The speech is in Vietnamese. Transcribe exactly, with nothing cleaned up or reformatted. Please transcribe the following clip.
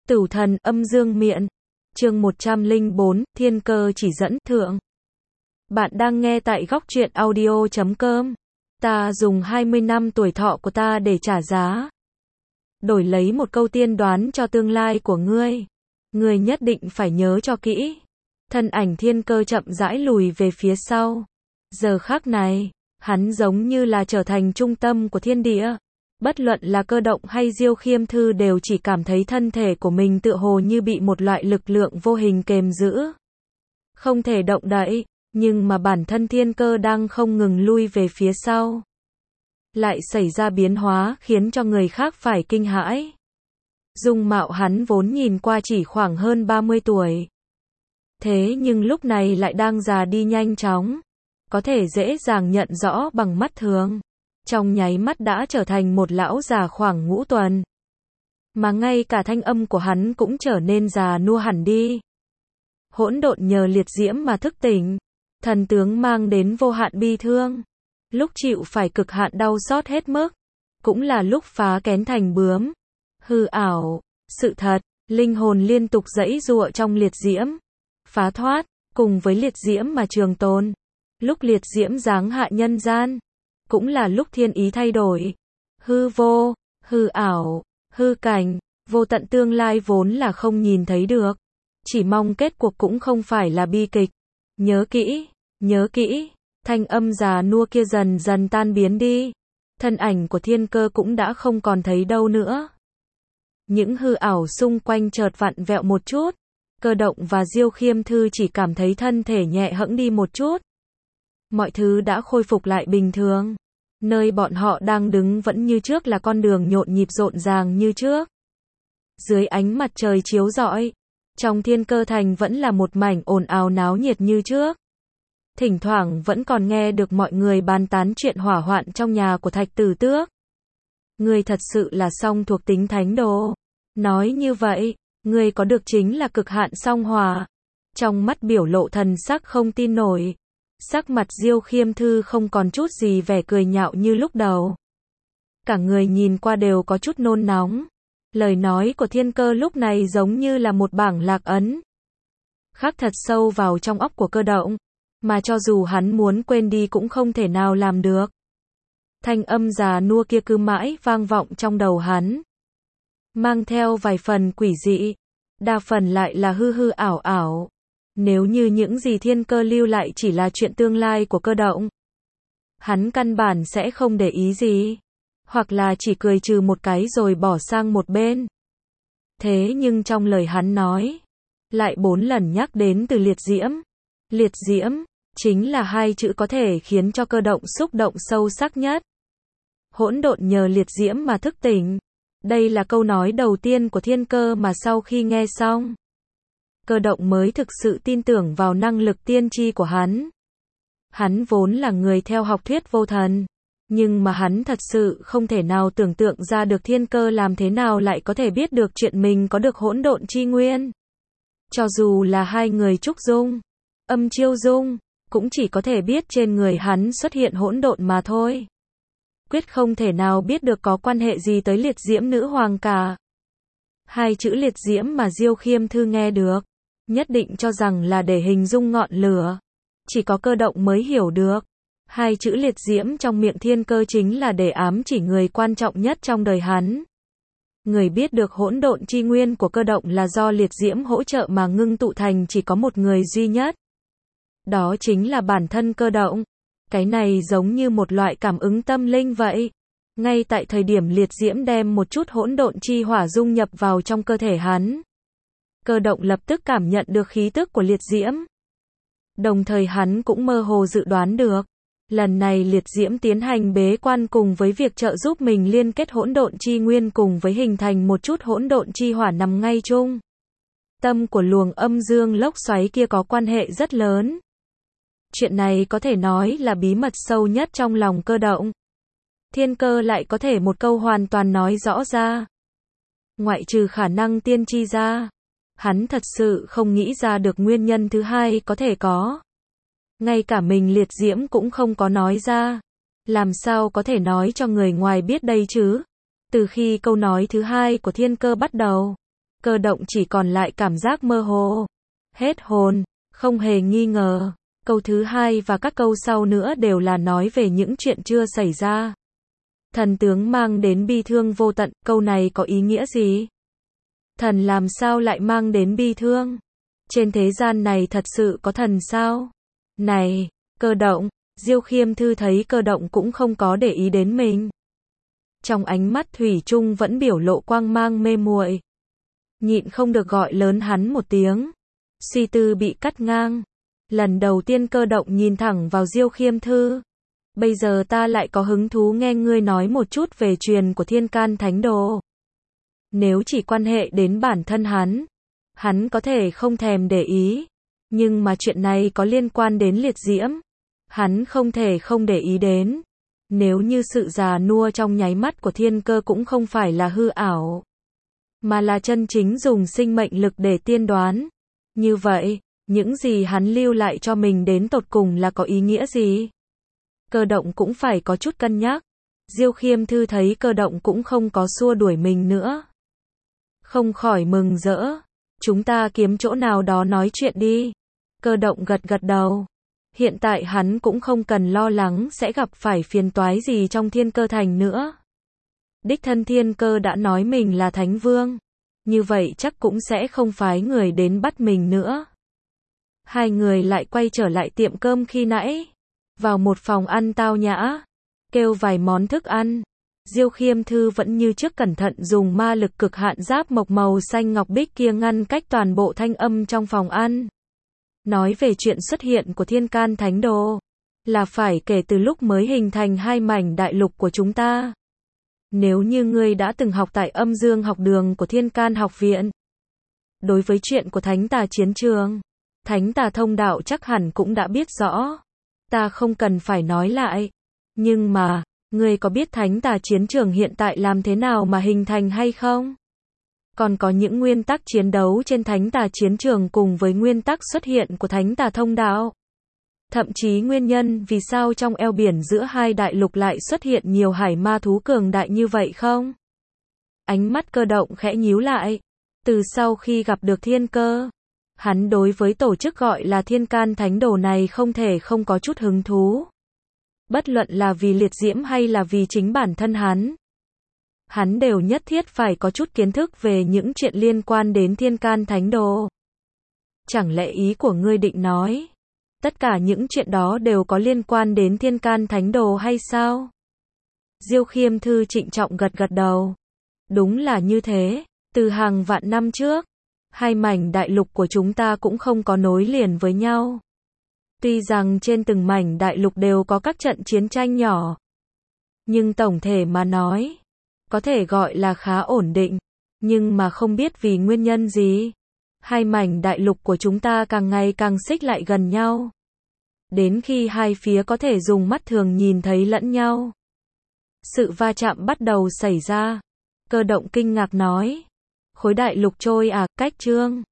Tửu thần âm dương miện. Chương một trăm lẻ bốn, thiên cơ chỉ dẫn, thượng. Bạn đang nghe tại góc truyện audio chấm com. Ta dùng hai mươi năm tuổi thọ của ta để trả giá. Đổi lấy một câu tiên đoán cho tương lai của ngươi. Ngươi nhất định phải nhớ cho kỹ. Thân ảnh thiên cơ chậm rãi lùi về phía sau. Giờ khắc này, hắn giống như là trở thành trung tâm của thiên địa. Bất luận là Cơ Động hay Diêu Khiêm Thư đều chỉ cảm thấy thân thể của mình tựa hồ như bị một loại lực lượng vô hình kềm giữ. Không thể động đậy, nhưng mà bản thân thiên cơ đang không ngừng lui về phía sau. Lại xảy ra biến hóa khiến cho người khác phải kinh hãi. Dung mạo hắn vốn nhìn qua chỉ khoảng hơn ba mươi tuổi. Thế nhưng lúc này lại đang già đi nhanh chóng. Có thể dễ dàng nhận rõ bằng mắt thường. Trong nháy mắt đã trở thành một lão già khoảng ngũ tuần. Mà ngay cả thanh âm của hắn cũng trở nên già nua hẳn đi. Hỗn độn nhờ liệt diễm mà thức tỉnh. Thần tướng mang đến vô hạn bi thương. Lúc chịu phải cực hạn đau xót hết mức. Cũng là lúc phá kén thành bướm. Hư ảo, sự thật, linh hồn liên tục giãy giụa trong liệt diễm. Phá thoát, cùng với liệt diễm mà trường tồn. Lúc liệt diễm giáng hạ nhân gian. Cũng là lúc thiên ý thay đổi. Hư vô, hư ảo, hư cảnh, vô tận tương lai vốn là không nhìn thấy được. Chỉ mong kết cuộc cũng không phải là bi kịch. Nhớ kỹ, nhớ kỹ, thanh âm già nua kia dần dần tan biến đi. Thân ảnh của thiên cơ cũng đã không còn thấy đâu nữa. Những hư ảo xung quanh chợt vặn vẹo một chút. Cơ Động và Diêu Khiêm Thư chỉ cảm thấy thân thể nhẹ hẫng đi một chút. Mọi thứ đã khôi phục lại bình thường. Nơi bọn họ đang đứng vẫn như trước là con đường nhộn nhịp rộn ràng như trước. Dưới ánh mặt trời chiếu rọi, trong thiên cơ thành vẫn là một mảnh ồn ào náo nhiệt như trước. Thỉnh thoảng vẫn còn nghe được mọi người bàn tán chuyện hỏa hoạn trong nhà của Thạch Tử Tước. Ngươi thật sự là song thuộc tính thánh đồ. Nói như vậy, ngươi có được chính là cực hạn song hỏa. Trong mắt biểu lộ thần sắc không tin nổi. Sắc mặt Diêu Khiêm Thư không còn chút gì vẻ cười nhạo như lúc đầu. Cả người nhìn qua đều có chút nôn nóng. Lời nói của thiên cơ lúc này giống như là một bảng lạc ấn. Khắc thật sâu vào trong óc của Cơ Động. Mà cho dù hắn muốn quên đi cũng không thể nào làm được. Thanh âm già nua kia cứ mãi vang vọng trong đầu hắn. Mang theo vài phần quỷ dị. Đa phần lại là hư hư ảo ảo. Nếu như những gì thiên cơ lưu lại chỉ là chuyện tương lai của Cơ Động, hắn căn bản sẽ không để ý gì. Hoặc là chỉ cười trừ một cái rồi bỏ sang một bên. Thế nhưng trong lời hắn nói, lại bốn lần nhắc đến từ liệt diễm. Liệt diễm, chính là hai chữ có thể khiến cho Cơ Động xúc động sâu sắc nhất. Hỗn độn nhờ liệt diễm mà thức tỉnh. Đây là câu nói đầu tiên của thiên cơ mà sau khi nghe xong, Cơ Động mới thực sự tin tưởng vào năng lực tiên tri của hắn. Hắn vốn là người theo học thuyết vô thần, nhưng mà hắn thật sự không thể nào tưởng tượng ra được thiên cơ làm thế nào lại có thể biết được chuyện mình có được hỗn độn chi nguyên. Cho dù là hai người Trúc Dung, Âm Chiêu Dung, cũng chỉ có thể biết trên người hắn xuất hiện hỗn độn mà thôi. Quyết không thể nào biết được có quan hệ gì tới liệt diễm nữ hoàng cả. Hai chữ liệt diễm mà Diêu Khiêm Thư nghe được, nhất định cho rằng là để hình dung ngọn lửa. Chỉ có Cơ Động mới hiểu được. Hai chữ liệt diễm trong miệng thiên cơ chính là để ám chỉ người quan trọng nhất trong đời hắn. Người biết được hỗn độn chi nguyên của Cơ Động là do liệt diễm hỗ trợ mà ngưng tụ thành chỉ có một người duy nhất. Đó chính là bản thân Cơ Động. Cái này giống như một loại cảm ứng tâm linh vậy. Ngay tại thời điểm liệt diễm đem một chút hỗn độn chi hỏa dung nhập vào trong cơ thể hắn, Cơ Động lập tức cảm nhận được khí tức của liệt diễm. Đồng thời hắn cũng mơ hồ dự đoán được, lần này liệt diễm tiến hành bế quan cùng với việc trợ giúp mình liên kết hỗn độn chi nguyên cùng với hình thành một chút hỗn độn chi hỏa nằm ngay chung. Tâm của luồng âm dương lốc xoáy kia có quan hệ rất lớn. Chuyện này có thể nói là bí mật sâu nhất trong lòng Cơ Động. Thiên cơ lại có thể một câu hoàn toàn nói rõ ra. Ngoại trừ khả năng tiên tri ra, hắn thật sự không nghĩ ra được nguyên nhân thứ hai có thể có. Ngay cả mình liệt diễm cũng không có nói ra. Làm sao có thể nói cho người ngoài biết đây chứ? Từ khi câu nói thứ hai của thiên cơ bắt đầu, Cơ động chỉ còn lại cảm giác mơ hồ, hết hồn, không hề nghi ngờ. Câu thứ hai và các câu sau nữa đều là nói về những chuyện chưa xảy ra. Thần tướng mang đến bi thương vô tận, câu này có ý nghĩa gì? Thần làm sao lại mang đến bi thương? Trên thế gian này thật sự có thần sao? Này, Cơ động, Diêu Khiêm Thư thấy Cơ động cũng không có để ý đến mình. Trong ánh mắt thủy chung vẫn biểu lộ quang mang mê muội. Nhịn không được gọi lớn hắn một tiếng. Suy tư bị cắt ngang. Lần đầu tiên Cơ động nhìn thẳng vào Diêu Khiêm Thư. Bây giờ ta lại có hứng thú nghe ngươi nói một chút về truyền của Thiên Can Thánh Đồ. Nếu chỉ quan hệ đến bản thân hắn, hắn có thể không thèm để ý. Nhưng mà chuyện này có liên quan đến liệt diễm, hắn không thể không để ý đến. Nếu như sự già nua trong nháy mắt của Thiên Cơ cũng không phải là hư ảo, mà là chân chính dùng sinh mệnh lực để tiên đoán. Như vậy, những gì hắn lưu lại cho mình đến tột cùng là có ý nghĩa gì? Cơ động cũng phải có chút cân nhắc. Diêu Khiêm Thư thấy Cơ động cũng không có xua đuổi mình nữa, không khỏi mừng rỡ. Chúng ta kiếm chỗ nào đó nói chuyện đi. Cơ động gật gật đầu. Hiện tại hắn cũng không cần lo lắng sẽ gặp phải phiền toái gì trong Thiên Cơ Thành nữa. Đích thân Thiên Cơ đã nói mình là Thánh Vương, như vậy chắc cũng sẽ không phái người đến bắt mình nữa. Hai người lại quay trở lại tiệm cơm khi nãy, vào một phòng ăn tao nhã, kêu vài món thức ăn. Diêu Khiêm Thư vẫn như trước cẩn thận dùng ma lực cực hạn giáp mộc màu xanh ngọc bích kia ngăn cách toàn bộ thanh âm trong phòng ăn. Nói về chuyện xuất hiện của Thiên Can Thánh Đồ, là phải kể từ lúc mới hình thành hai mảnh đại lục của chúng ta. Nếu như ngươi đã từng học tại âm dương học đường của Thiên Can học viện, đối với chuyện của Thánh Tà Chiến Trường, Thánh Tà Thông Đạo chắc hẳn cũng đã biết rõ. Ta không cần phải nói lại. Nhưng mà, ngươi có biết Thánh Tà Chiến Trường hiện tại làm thế nào mà hình thành hay không? Còn có những nguyên tắc chiến đấu trên Thánh Tà Chiến Trường cùng với nguyên tắc xuất hiện của Thánh Tà Thông Đạo. Thậm chí nguyên nhân vì sao trong eo biển giữa hai đại lục lại xuất hiện nhiều hải ma thú cường đại như vậy không? Ánh mắt Cơ động khẽ nhíu lại. Từ sau khi gặp được Thiên Cơ, hắn đối với tổ chức gọi là Thiên Can Thánh Đồ này không thể không có chút hứng thú. Bất luận là vì liệt diễm hay là vì chính bản thân hắn, hắn đều nhất thiết phải có chút kiến thức về những chuyện liên quan đến Thiên Can Thánh Đồ. Chẳng lẽ ý của ngươi định nói, tất cả những chuyện đó đều có liên quan đến Thiên Can Thánh Đồ hay sao? Diêu Khiêm Thư trịnh trọng gật gật đầu. Đúng là như thế, từ hàng vạn năm trước, hai mảnh đại lục của chúng ta cũng không có nối liền với nhau. Tuy rằng trên từng mảnh đại lục đều có các trận chiến tranh nhỏ, nhưng tổng thể mà nói, có thể gọi là khá ổn định. Nhưng mà không biết vì nguyên nhân gì, hai mảnh đại lục của chúng ta càng ngày càng xích lại gần nhau. Đến khi hai phía có thể dùng mắt thường nhìn thấy lẫn nhau, sự va chạm bắt đầu xảy ra. Cơ động kinh ngạc nói, khối đại lục trôi à, cách Trương